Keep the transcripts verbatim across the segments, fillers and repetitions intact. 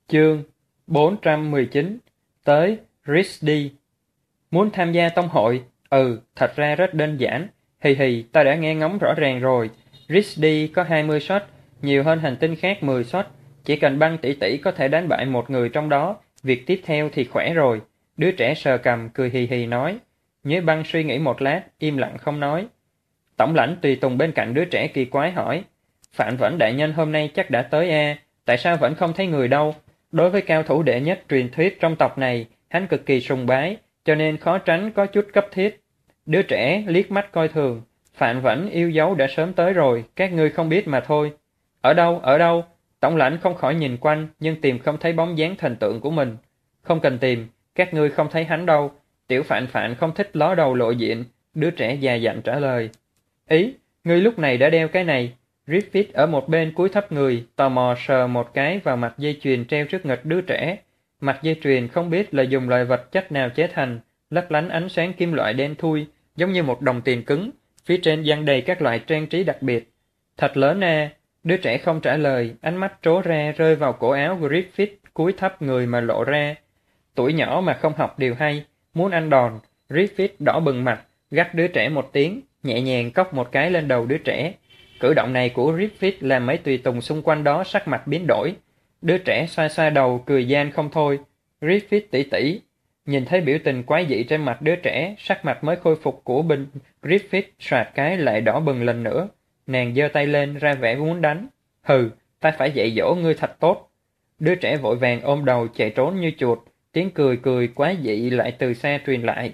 Chương bốn trăm mười chín. Tới Risdy. Muốn tham gia tông hội? Ừ, thật ra rất đơn giản. Hì hì, ta đã nghe ngóng rõ ràng rồi. Risdy có hai mươi shot, nhiều hơn hành tinh khác mười shot. Chỉ cần băng tỷ tỷ có thể đánh bại một người trong đó, việc tiếp theo thì khỏe rồi. Đứa trẻ sờ cằm cười hì hì nói. Nhuế Băng suy nghĩ một lát, im lặng không nói. Tổng lãnh tùy tùng bên cạnh đứa trẻ kỳ quái hỏi. Phạm Vẫn đại nhân hôm nay chắc đã tới a, tại sao vẫn không thấy người đâu? Đối với cao thủ đệ nhất truyền thuyết trong tộc này, hắn cực kỳ sùng bái, cho nên khó tránh có chút cấp thiết. Đứa trẻ liếc mắt coi thường. Phạm Vẫn yêu dấu đã sớm tới rồi, các ngươi không biết mà thôi. Ở đâu, ở đâu? Tổng lãnh không khỏi nhìn quanh, nhưng tìm không thấy bóng dáng thần tượng của mình. Không cần tìm, các ngươi không thấy hắn đâu. Tiểu Phạn Phạn không thích ló đầu lộ diện. Đứa trẻ già dặn trả lời. Ý, ngươi lúc này đã đeo cái này. Griffith ở một bên cúi thấp người, tò mò sờ một cái vào mặt dây chuyền treo trước ngực đứa trẻ. Mặt dây chuyền không biết là dùng loại vật chất nào chế thành, lấp lánh ánh sáng kim loại đen thui, giống như một đồng tiền cứng, phía trên dăng đầy các loại trang trí đặc biệt. Thật lớn à, đứa trẻ không trả lời, ánh mắt trố ra rơi vào cổ áo của Griffith cúi thấp người mà lộ ra. Tuổi nhỏ mà không học điều hay, muốn ăn đòn, Griffith đỏ bừng mặt, gắt đứa trẻ một tiếng, nhẹ nhàng cốc một cái lên đầu đứa trẻ. Cử động này của Griffith làm mấy tùy tùng xung quanh đó sắc mặt biến đổi. Đứa trẻ xoa xoa đầu cười gian không thôi. Griffith tỉ tỉ. Nhìn thấy biểu tình quái dị trên mặt đứa trẻ, sắc mặt mới khôi phục của Bình. Griffith soạt cái lại đỏ bừng lần nữa. Nàng giơ tay lên ra vẻ muốn đánh. Hừ, ta phải dạy dỗ ngươi thật tốt. Đứa trẻ vội vàng ôm đầu chạy trốn như chuột. Tiếng cười cười quái dị lại từ xa truyền lại.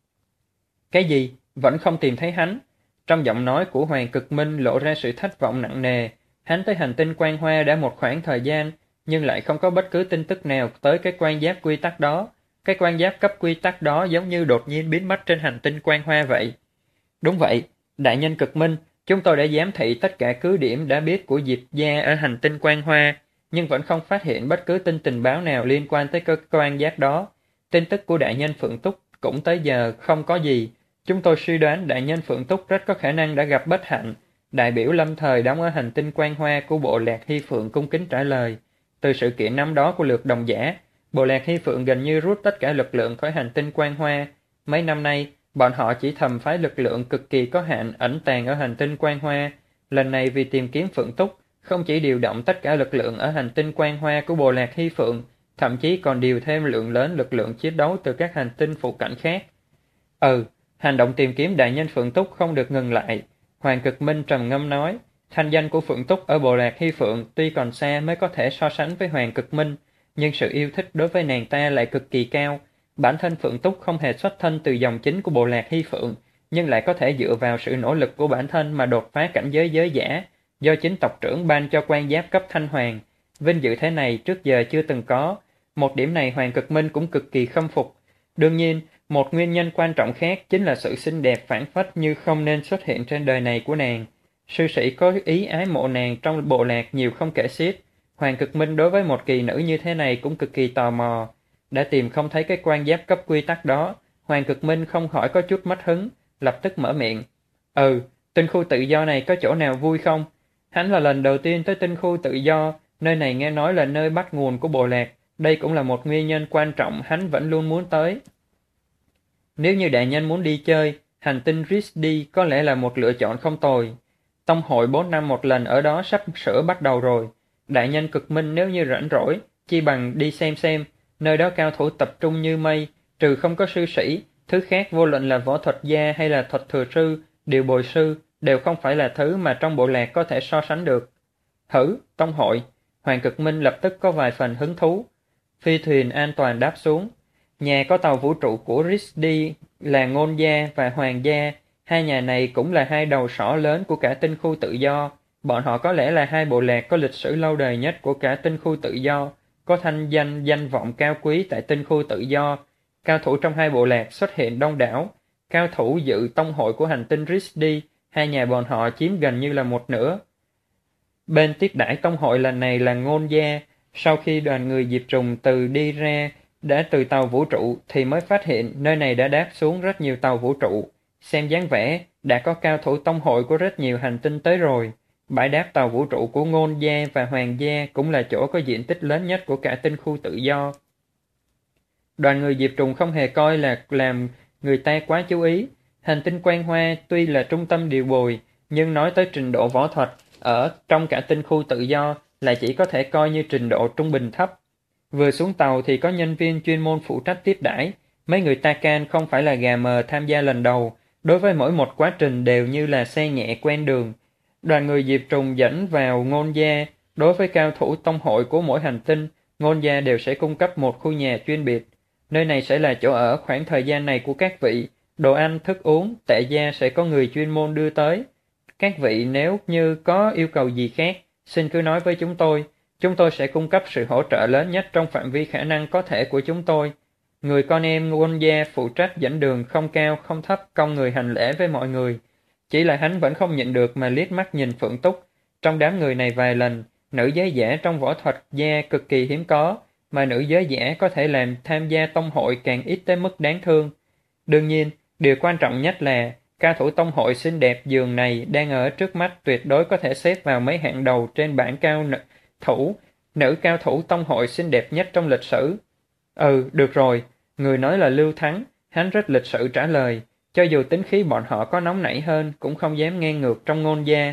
Cái gì? Vẫn không tìm thấy hắn. Trong giọng nói của Hoàng Cực Minh lộ ra sự thất vọng nặng nề. Hắn tới hành tinh Quan Hoa đã một khoảng thời gian, nhưng lại không có bất cứ tin tức nào tới cái quan giáp quy tắc đó. Cái quan giáp cấp quy tắc đó giống như đột nhiên biến mất trên hành tinh Quan Hoa vậy. Đúng vậy, đại nhân Cực Minh, chúng tôi đã giám thị tất cả cứ điểm đã biết của Diệp gia ở hành tinh Quan Hoa, nhưng vẫn không phát hiện bất cứ tin tình báo nào liên quan tới cái quan giáp đó. Tin tức của đại nhân Phượng Túc cũng tới giờ không có gì. Chúng tôi suy đoán đại nhân Phượng Túc rất có khả năng đã gặp bất hạnh. Đại biểu lâm thời đóng ở hành tinh Quan Hoa của bộ lạc Hy Phượng cung kính trả lời. Từ sự kiện năm đó của lược đồng giả, bộ lạc Hy Phượng gần như rút tất cả lực lượng khỏi hành tinh Quan Hoa. Mấy năm nay, bọn họ chỉ thầm phái lực lượng cực kỳ có hạn ẩn tàng ở hành tinh Quan Hoa. Lần này vì tìm kiếm Phượng Túc, không chỉ điều động tất cả lực lượng ở hành tinh Quan Hoa của bộ lạc Hy Phượng, thậm chí còn điều thêm lượng lớn lực lượng chiến đấu từ các hành tinh phụ cận khác. Ừ, hành động tìm kiếm đại nhân Phượng Túc không được ngừng lại. Hoàng Cực Minh trầm ngâm nói, thanh danh của Phượng Túc ở bộ lạc Hy Phượng tuy còn xa mới có thể so sánh với Hoàng Cực Minh, nhưng sự yêu thích đối với nàng ta lại cực kỳ cao. Bản thân Phượng Túc không hề xuất thân từ dòng chính của bộ lạc Hy Phượng, nhưng lại có thể dựa vào sự nỗ lực của bản thân mà đột phá cảnh giới giới giả, do chính tộc trưởng ban cho quan giáp cấp thanh hoàng. Vinh dự thế này trước giờ chưa từng có, một điểm này Hoàng Cực Minh cũng cực kỳ khâm phục. Đương nhiên, một nguyên nhân quan trọng khác chính là sự xinh đẹp phảng phất như không nên xuất hiện trên đời này của nàng. Sư sĩ có ý ái mộ nàng trong bộ lạc nhiều không kể xiết. Hoàng Cực Minh đối với một kỳ nữ như thế này cũng cực kỳ tò mò. Đã tìm không thấy cái quan giáp cấp quy tắc đó, Hoàng Cực Minh không khỏi có chút mất hứng, lập tức mở miệng. Ừ, tinh khu tự do này có chỗ nào vui không? Hắn là lần đầu tiên tới tinh khu tự do, nơi này nghe nói là nơi bắt nguồn của bộ lạc. Đây cũng là một nguyên nhân quan trọng hắn vẫn luôn muốn tới. Nếu như đại nhân muốn đi chơi, hành tinh Risdy có lẽ là một lựa chọn không tồi. Tông hội bốn năm một lần ở đó sắp sửa bắt đầu rồi. Đại nhân Cực Minh nếu như rảnh rỗi, chi bằng đi xem xem, nơi đó cao thủ tập trung như mây, trừ không có sư sĩ, thứ khác vô luận là võ thuật gia hay là thuật thừa sư, điều bồi sư, đều không phải là thứ mà trong bộ lạc có thể so sánh được. Hử, tông hội, Hoàng Cực Minh lập tức có vài phần hứng thú. Phi thuyền an toàn đáp xuống. Nhà có tàu vũ trụ của Risdy là Ngôn gia và Hoàng gia, hai nhà này cũng là hai đầu sỏ lớn của cả tinh khu tự do. Bọn họ có lẽ là hai bộ lạc có lịch sử lâu đời nhất của cả tinh khu tự do, có thanh danh danh vọng cao quý tại tinh khu tự do. Cao thủ trong hai bộ lạc xuất hiện đông đảo. Cao thủ dự tông hội của hành tinh Risdy, hai nhà bọn họ chiếm gần như là một nửa. Bên tiếp đãi tông hội lần này là Ngôn gia. Sau khi đoàn người Diệp Trùng từ đi ra, đã từ tàu vũ trụ thì mới phát hiện nơi này đã đáp xuống rất nhiều tàu vũ trụ. Xem dáng vẻ, đã có cao thủ tông hội của rất nhiều hành tinh tới rồi. Bãi đáp tàu vũ trụ của Ngôn Gia và Hoàng Gia cũng là chỗ có diện tích lớn nhất của cả tinh khu tự do. Đoàn người Diệp Trùng không hề coi là làm người ta quá chú ý. Hành tinh Quan Hoa tuy là trung tâm điều bồi, nhưng nói tới trình độ võ thuật ở trong cả tinh khu tự do là chỉ có thể coi như trình độ trung bình thấp. Vừa xuống tàu thì có nhân viên chuyên môn phụ trách tiếp đãi. Mấy người Takan không phải là gà mờ tham gia lần đầu, đối với mỗi một quá trình đều như là xe nhẹ quen đường. Đoàn người Diệp Trùng dẫn vào Ngôn Gia. Đối với cao thủ tông hội của mỗi hành tinh, Ngôn Gia đều sẽ cung cấp một khu nhà chuyên biệt. Nơi này sẽ là chỗ ở khoảng thời gian này của các vị. Đồ ăn, thức uống, tệ gia sẽ có người chuyên môn đưa tới. Các vị nếu như có yêu cầu gì khác, xin cứ nói với chúng tôi. Chúng tôi sẽ cung cấp sự hỗ trợ lớn nhất trong phạm vi khả năng có thể của chúng tôi. Người con em Ngôn Gia phụ trách dẫn đường không cao không thấp cong người hành lễ với mọi người. Chỉ là hắn vẫn không nhịn được mà liếc mắt nhìn Phượng Túc. Trong đám người này vài lần, nữ giới giả trong võ thuật gia cực kỳ hiếm có, mà nữ giới giả có thể làm tham gia tông hội càng ít tới mức đáng thương. Đương nhiên, điều quan trọng nhất là cao thủ tông hội xinh đẹp giường này đang ở trước mắt tuyệt đối có thể xếp vào mấy hạng đầu trên bảng cao nữ, thủ, nữ cao thủ tông hội xinh đẹp nhất trong lịch sử. Ừ, được rồi, người nói là Lưu Thắng, hắn rất lịch sự trả lời, cho dù tính khí bọn họ có nóng nảy hơn cũng không dám ngang ngược trong Ngôn Gia.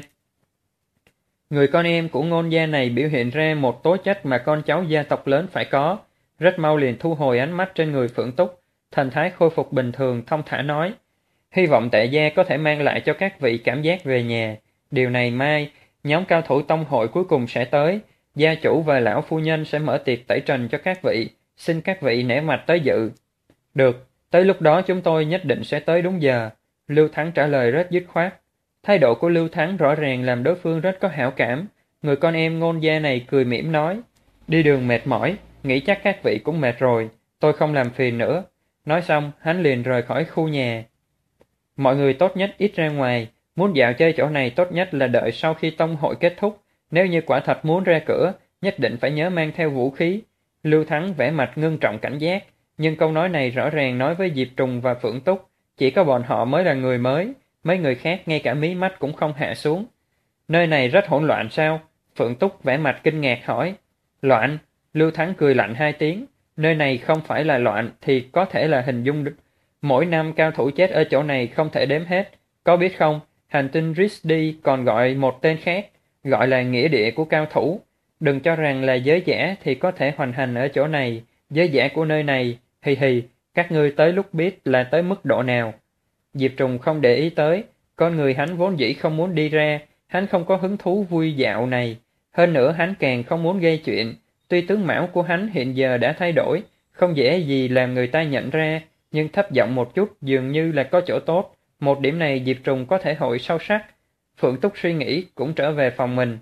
Người con em của Ngôn Gia này biểu hiện ra một tố chất mà con cháu gia tộc lớn phải có, rất mau liền thu hồi ánh mắt trên người Phượng Túc, thần thái khôi phục bình thường thong thả nói, hy vọng tệ gia có thể mang lại cho các vị cảm giác về nhà. Điều này mai, nhóm cao thủ tông hội cuối cùng sẽ tới, gia chủ và lão phu nhân sẽ mở tiệc tẩy trần cho các vị, xin các vị nể mặt tới dự. Được, tới lúc đó chúng tôi nhất định sẽ tới đúng giờ, Lưu Thắng trả lời rất dứt khoát. Thái độ của Lưu Thắng rõ ràng làm đối phương rất có hảo cảm. Người con em Ngôn Gia này cười mỉm nói, đi đường mệt mỏi, nghĩ chắc các vị cũng mệt rồi, tôi không làm phiền nữa. Nói xong, hắn liền rời khỏi khu nhà. Mọi người tốt nhất ít ra ngoài, muốn dạo chơi chỗ này tốt nhất là đợi sau khi tông hội kết thúc. Nếu như quả thật muốn ra cửa, nhất định phải nhớ mang theo vũ khí. Lưu Thắng vẻ mặt ngưng trọng cảnh giác, nhưng câu nói này rõ ràng nói với Diệp Trùng và Phượng Túc, chỉ có bọn họ mới là người mới, mấy người khác ngay cả mí mắt cũng không hạ xuống. Nơi này rất hỗn loạn sao? Phượng Túc vẻ mặt kinh ngạc hỏi. Loạn? Lưu Thắng cười lạnh hai tiếng, nơi này không phải là loạn thì có thể là hình dung được. Mỗi năm cao thủ chết ở chỗ này không thể đếm hết, có biết không, hành tinh Rizdi còn gọi một tên khác, gọi là nghĩa địa của cao thủ. Đừng cho rằng là giới giả thì có thể hoành hành ở chỗ này, giới giả của nơi này, hì hì, các ngươi tới lúc biết là tới mức độ nào. Diệp Trùng không để ý tới, con người hắn vốn dĩ không muốn đi ra, hắn không có hứng thú vui dạo này. Hơn nữa hắn càng không muốn gây chuyện, tuy tướng mạo của hắn hiện giờ đã thay đổi, không dễ gì làm người ta nhận ra, nhưng thấp giọng một chút dường như là có chỗ tốt, một điểm này Diệp Trùng có thể hội sâu sắc. Phượng Túc suy nghĩ cũng trở về phòng mình.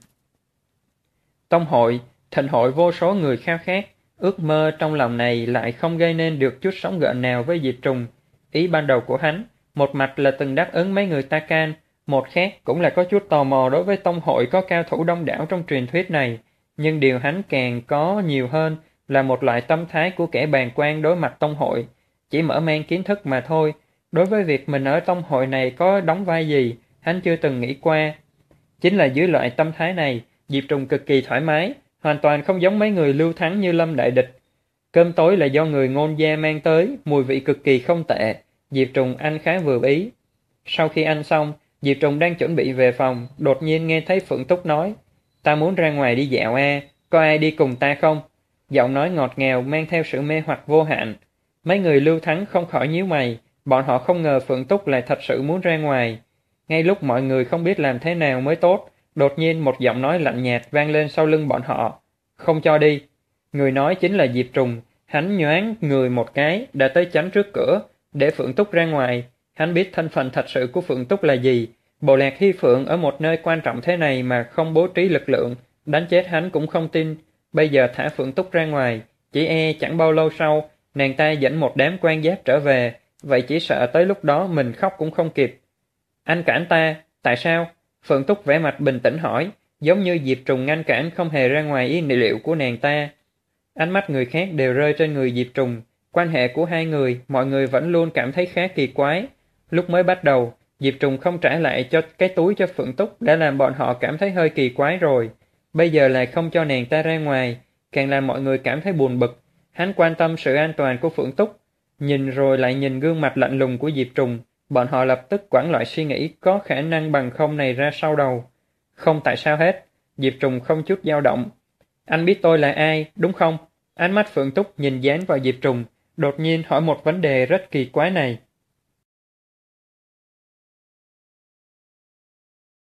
Tông hội, thịnh hội vô số người khao khát, ước mơ trong lòng này lại không gây nên được chút sóng gợn nào với Diệp Trùng. Ý ban đầu của hắn, một mặt là từng đáp ứng mấy người Takan, một khác cũng là có chút tò mò đối với tông hội có cao thủ đông đảo trong truyền thuyết này, nhưng điều hắn càng có nhiều hơn là một loại tâm thái của kẻ bàng quan đối mặt tông hội, chỉ mở mang kiến thức mà thôi. Đối với việc mình ở tông hội này có đóng vai gì, hắn chưa từng nghĩ qua. Chính là dưới loại tâm thái này, Diệp Trùng cực kỳ thoải mái, hoàn toàn không giống mấy người Lưu Thắng như Lâm Đại Địch. Cơm tối là do người Ngôn Gia mang tới, mùi vị cực kỳ không tệ, Diệp Trùng ăn khá vừa ý. Sau khi ăn xong, Diệp Trùng đang chuẩn bị về phòng, đột nhiên nghe thấy Phượng Túc nói, ta muốn ra ngoài đi dạo a, có ai đi cùng ta không? Giọng nói ngọt ngào mang theo sự mê hoặc vô hạn. Mấy người Lưu Thắng không khỏi nhíu mày, bọn họ không ngờ Phượng Túc lại thật sự muốn ra ngoài. Ngay lúc mọi người không biết làm thế nào mới tốt, đột nhiên một giọng nói lạnh nhạt vang lên sau lưng bọn họ. Không cho đi. Người nói chính là Diệp Trùng, hắn nhoáng người một cái, đã tới chắn trước cửa, để Phượng Túc ra ngoài. Hắn biết thân phận thật sự của Phượng Túc là gì. Bộ lạc Hy Phượng ở một nơi quan trọng thế này mà không bố trí lực lượng, đánh chết hắn cũng không tin. Bây giờ thả Phượng Túc ra ngoài, chỉ e chẳng bao lâu sau, nàng ta dẫn một đám quan giáp trở về, vậy chỉ sợ tới lúc đó mình khóc cũng không kịp. Anh cản ta, tại sao? Phượng Túc vẻ mặt bình tĩnh hỏi, giống như Diệp Trùng ngăn cản không hề ra ngoài ý liệu của nàng ta. Ánh mắt người khác đều rơi trên người Diệp Trùng, quan hệ của hai người mọi người vẫn luôn cảm thấy khá kỳ quái. Lúc mới bắt đầu, Diệp Trùng không trả lại cho cái túi cho Phượng Túc đã làm bọn họ cảm thấy hơi kỳ quái rồi. Bây giờ lại không cho nàng ta ra ngoài, càng làm mọi người cảm thấy buồn bực. Hắn quan tâm sự an toàn của Phượng Túc, nhìn rồi lại nhìn gương mặt lạnh lùng của Diệp Trùng, bọn họ lập tức quẳng loại suy nghĩ có khả năng bằng không này ra sau đầu. Không tại sao hết, Diệp Trùng không chút dao động. Anh biết tôi là ai, đúng không? Ánh mắt Phượng Túc nhìn dán vào Diệp Trùng, đột nhiên hỏi một vấn đề rất kỳ quái này.